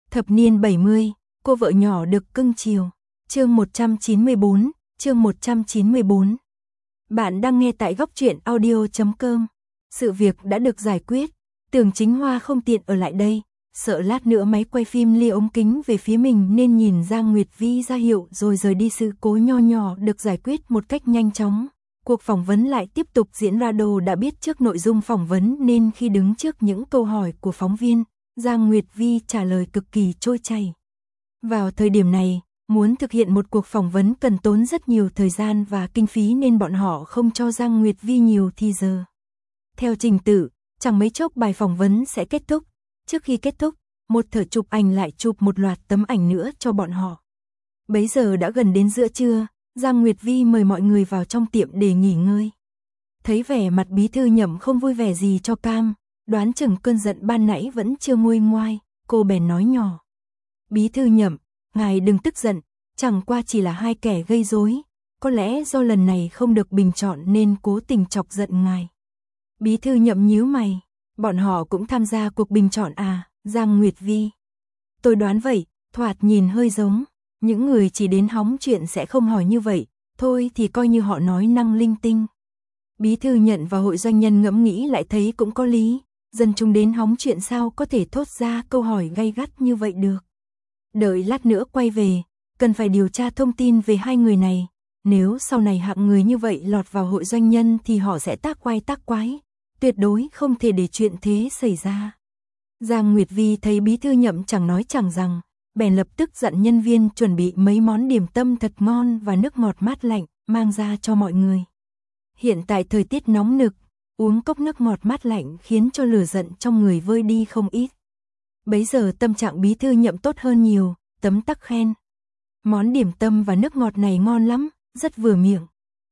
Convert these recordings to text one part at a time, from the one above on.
Thập niên 70, cô vợ nhỏ được cưng chiều. Chương 194, chương 194. Bạn đang nghe tại góc truyện audio.com. Sự việc đã được giải quyết, Tưởng Chính Hoa không tiện ở lại đây, sợ lát nữa máy quay phim lia ống kính về phía mình nên nhìn Giang Nguyệt Vi ra hiệu rồi rời đi. Sự cố nho nhỏ được giải quyết một cách nhanh chóng. Cuộc phỏng vấn lại tiếp tục diễn ra. Đồ đã biết trước nội dung phỏng vấn nên khi đứng trước những câu hỏi của phóng viên, Giang Nguyệt Vi trả lời cực kỳ trôi chảy. Vào thời điểm này, muốn thực hiện một cuộc phỏng vấn cần tốn rất nhiều thời gian và kinh phí nên bọn họ không cho Giang Nguyệt Vi nhiều thì giờ. Theo trình tự, chẳng mấy chốc bài phỏng vấn sẽ kết thúc. Trước khi kết thúc, một thợ chụp ảnh lại chụp một loạt tấm ảnh nữa cho bọn họ. Bấy giờ đã gần đến giữa trưa, Giang Nguyệt Vi mời mọi người vào trong tiệm để nghỉ ngơi. Thấy vẻ mặt bí thư Nhậm không vui vẻ gì cho cam, đoán chừng cơn giận ban nãy vẫn chưa nguôi ngoai, cô bèn nói nhỏ. Bí thư Nhậm, ngài đừng tức giận, chẳng qua chỉ là hai kẻ gây rối, có lẽ do lần này không được bình chọn nên cố tình chọc giận ngài. Bí thư Nhậm nhíu mày, bọn họ cũng tham gia cuộc bình chọn à? Giang Nguyệt Vi. Tôi đoán vậy, thoạt nhìn hơi giống, những người chỉ đến hóng chuyện sẽ không hỏi như vậy, thôi thì coi như họ nói năng linh tinh. Bí thư Nhận và hội doanh nhân ngẫm nghĩ lại thấy cũng có lý, dân chúng đến hóng chuyện sao có thể thốt ra câu hỏi gay gắt như vậy được. Đợi lát nữa quay về, cần phải điều tra thông tin về hai người này, nếu sau này hạng người như vậy lọt vào hội doanh nhân thì họ sẽ tác quái tác quái, tuyệt đối không thể để chuyện thế xảy ra. Giang Nguyệt Vi thấy bí thư Nhậm chẳng nói chẳng rằng, bèn lập tức dặn nhân viên chuẩn bị mấy món điểm tâm thật ngon và nước ngọt mát lạnh, mang ra cho mọi người. Hiện tại thời tiết nóng nực, uống cốc nước ngọt mát lạnh khiến cho lửa giận trong người vơi đi không ít. Bấy giờ tâm trạng bí thư Nhậm tốt hơn nhiều, tấm tắc khen. Món điểm tâm và nước ngọt này ngon lắm, rất vừa miệng.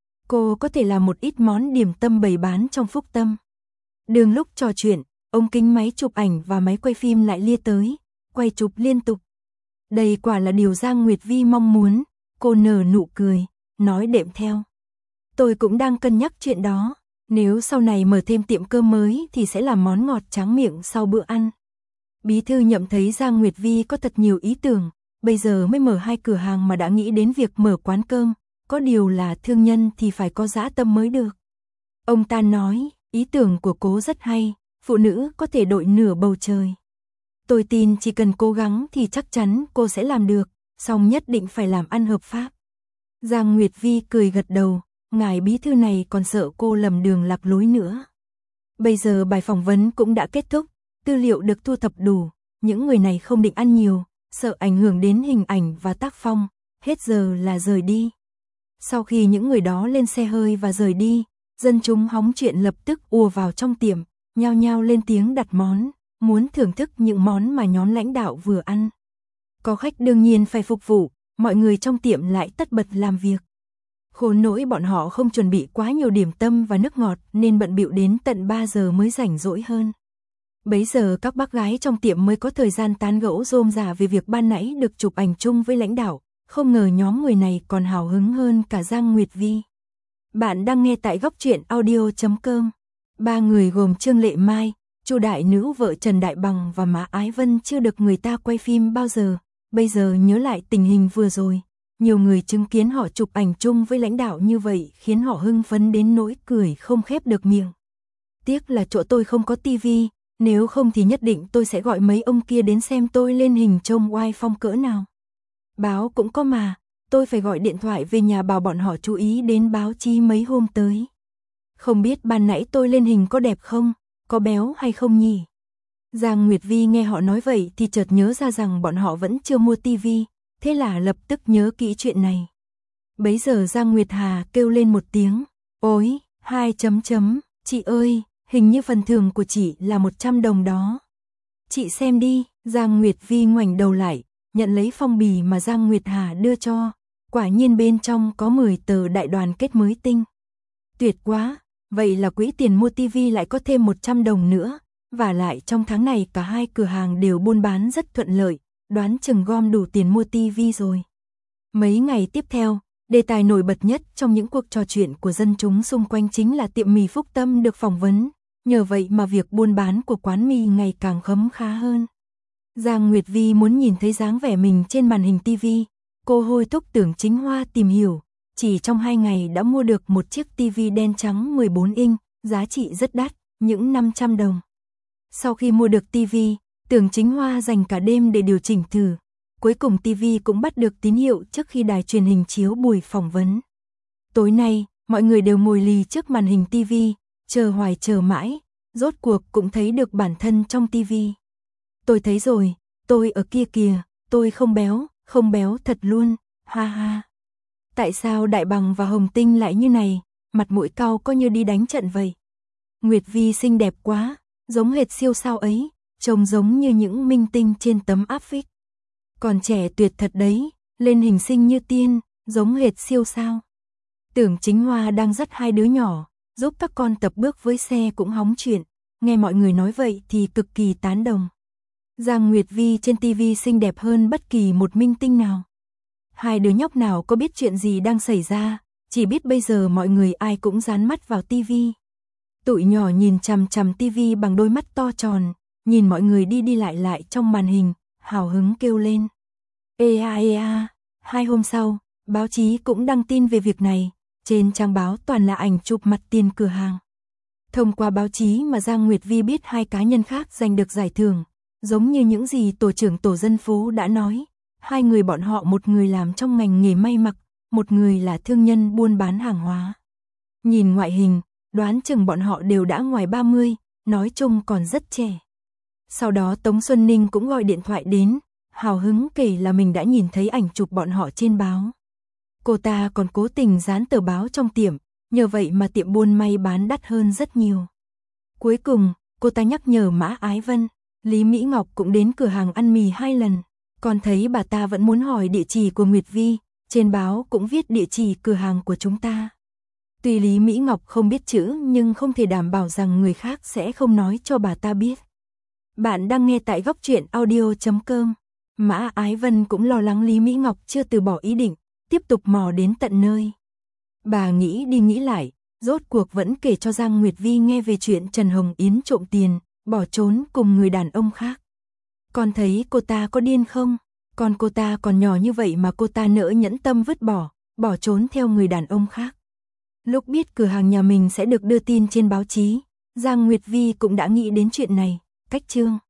Cô có thể làm một ít món điểm tâm bày bán trong Phúc Tâm. Đường lúc trò chuyện, ống kính máy chụp ảnh và máy quay phim lại lia tới, quay chụp liên tục. Đây quả là điều Giang Nguyệt Vi mong muốn, cô nở nụ cười, nói đệm theo. Tôi cũng đang cân nhắc chuyện đó, nếu sau này mở thêm tiệm cơm mới thì sẽ làm món ngọt tráng miệng sau bữa ăn. Bí thư Nhậm thấy Giang Nguyệt Vi có thật nhiều ý tưởng, bây giờ mới mở hai cửa hàng mà đã nghĩ đến việc mở quán cơm, có điều là thương nhân thì phải có dã tâm mới được. Ông ta nói, ý tưởng của cô rất hay, phụ nữ có thể đội nửa bầu trời. Tôi tin chỉ cần cố gắng thì chắc chắn cô sẽ làm được, song nhất định phải làm ăn hợp pháp. Giang Nguyệt Vi cười gật đầu, ngài bí thư này còn sợ cô lầm đường lạc lối nữa. Bây giờ bài phỏng vấn cũng đã kết thúc, tư liệu được thu thập đủ, những người này không định ăn nhiều, sợ ảnh hưởng đến hình ảnh và tác phong, hết giờ là rời đi. Sau khi những người đó lên xe hơi và rời đi, dân chúng hóng chuyện lập tức ùa vào trong tiệm, nhao nhao lên tiếng đặt món, muốn thưởng thức những món mà nhóm lãnh đạo vừa ăn. Có khách đương nhiên phải phục vụ, mọi người trong tiệm lại tất bật làm việc. Khốn nỗi bọn họ không chuẩn bị quá nhiều điểm tâm và nước ngọt nên bận bịu đến tận 3 giờ mới rảnh rỗi hơn. Bấy giờ các bác gái trong tiệm mới có thời gian tán gẫu rôm rả về việc ban nãy được chụp ảnh chung với lãnh đạo, không ngờ nhóm người này còn hào hứng hơn cả Giang Nguyệt Vi. Bạn đang nghe tại góc truyện audio.com. Ba người gồm Trương Lệ Mai, Chu Đại Nữ vợ Trần Đại Bằng và Mã Ái Vân chưa được người ta quay phim bao giờ, bây giờ nhớ lại tình hình vừa rồi, nhiều người chứng kiến họ chụp ảnh chung với lãnh đạo như vậy khiến họ hưng phấn đến nỗi cười không khép được miệng. Tiếc là chỗ tôi không có tivi, nếu không thì nhất định tôi sẽ gọi mấy ông kia đến xem tôi lên hình trông oai phong cỡ nào. Báo cũng có mà, tôi phải gọi điện thoại về nhà bảo bọn họ chú ý đến báo chí mấy hôm tới. Không biết ban nãy tôi lên hình có đẹp không, có béo hay không nhỉ? Giang Nguyệt Vi nghe họ nói vậy thì chợt nhớ ra rằng bọn họ vẫn chưa mua tivi, thế là lập tức nhớ kỹ chuyện này. Bấy giờ Giang Nguyệt Hà kêu lên một tiếng, ôi, 2 chấm chấm, chị ơi, hình như phần thưởng của chị là 100 đồng đó. Chị xem đi, Giang Nguyệt Vi ngoảnh đầu lại, nhận lấy phong bì mà Giang Nguyệt Hà đưa cho, quả nhiên bên trong có 10 tờ đại đoàn kết mới tinh. Tuyệt quá, vậy là quỹ tiền mua tivi lại có thêm 100 đồng nữa, và lại trong tháng này cả hai cửa hàng đều buôn bán rất thuận lợi, đoán chừng gom đủ tiền mua tivi rồi. Mấy ngày tiếp theo, đề tài nổi bật nhất trong những cuộc trò chuyện của dân chúng xung quanh chính là tiệm mì Phúc Tâm được phỏng vấn, nhờ vậy mà việc buôn bán của quán mì ngày càng khấm khá hơn. Giang Nguyệt Vi muốn nhìn thấy dáng vẻ mình trên màn hình TV, cô hối thúc Tưởng Chính Hoa tìm hiểu, chỉ trong 2 ngày đã mua được một chiếc TV đen trắng 14 inch, giá trị rất đắt, những 500 đồng. Sau khi mua được TV, Tưởng Chính Hoa dành cả đêm để điều chỉnh thử, cuối cùng TV cũng bắt được tín hiệu trước khi đài truyền hình chiếu buổi phỏng vấn. Tối nay, mọi người đều ngồi lì trước màn hình TV, chờ hoài chờ mãi, rốt cuộc cũng thấy được bản thân trong TV. Tôi thấy rồi, tôi ở kia kìa, tôi không béo thật luôn, ha ha. Tại sao Đại Bằng và Hồng Tinh lại như này, mặt mũi cau có như đi đánh trận vậy. Nguyệt Vi xinh đẹp quá, giống hệt siêu sao ấy, trông giống như những minh tinh trên tấm áp phích. Còn trẻ tuyệt thật đấy, lên hình xinh như tiên, giống hệt siêu sao. Tưởng Chính Hoa đang dắt 2 đứa nhỏ, giúp các con tập bước với xe cũng hóng chuyện, nghe mọi người nói vậy thì cực kỳ tán đồng. Giang Nguyệt Vi trên TV xinh đẹp hơn bất kỳ một minh tinh nào. 2 đứa nhóc nào có biết chuyện gì đang xảy ra, chỉ biết bây giờ mọi người ai cũng dán mắt vào TV. Tụi nhỏ nhìn chằm chằm TV bằng đôi mắt to tròn, nhìn mọi người đi lại trong màn hình, hào hứng kêu lên. Ê a. 2 hôm sau, báo chí cũng đăng tin về việc này, trên trang báo toàn là ảnh chụp mặt tiền cửa hàng. Thông qua báo chí mà Giang Nguyệt Vi biết 2 cá nhân khác giành được giải thưởng, giống như những gì tổ trưởng tổ dân phố đã nói. 2 người bọn họ, một người làm trong ngành nghề may mặc, một người là thương nhân buôn bán hàng hóa. Nhìn ngoại hình, đoán chừng bọn họ đều đã ngoài 30, nói chung còn rất trẻ. Sau đó Tống Xuân Ninh cũng gọi điện thoại đến, hào hứng kể là mình đã nhìn thấy ảnh chụp bọn họ trên báo. Cô ta còn cố tình dán tờ báo trong tiệm, nhờ vậy mà tiệm buôn may bán đắt hơn rất nhiều. Cuối cùng, cô ta nhắc nhở Mã Ái Vân, Lý Mỹ Ngọc cũng đến cửa hàng ăn mì 2 lần, còn thấy bà ta vẫn muốn hỏi địa chỉ của Nguyệt Vi, trên báo cũng viết địa chỉ cửa hàng của chúng ta. Tuy Lý Mỹ Ngọc không biết chữ nhưng không thể đảm bảo rằng người khác sẽ không nói cho bà ta biết. Bạn đang nghe tại Góc Truyện Audio.com. Mã Ái Vân cũng lo lắng Lý Mỹ Ngọc chưa từ bỏ ý định, tiếp tục mò đến tận nơi. Bà nghĩ đi nghĩ lại, rốt cuộc vẫn kể cho Giang Nguyệt Vi nghe về chuyện Trần Hồng Yến trộm tiền, bỏ trốn cùng người đàn ông khác. Con thấy cô ta có điên không? Con cô ta còn nhỏ như vậy mà cô ta nỡ nhẫn tâm vứt bỏ trốn theo người đàn ông khác. Lúc biết cửa hàng nhà mình sẽ được đưa tin trên báo chí, Giang Nguyệt Vi cũng đã nghĩ đến chuyện này, cách chương.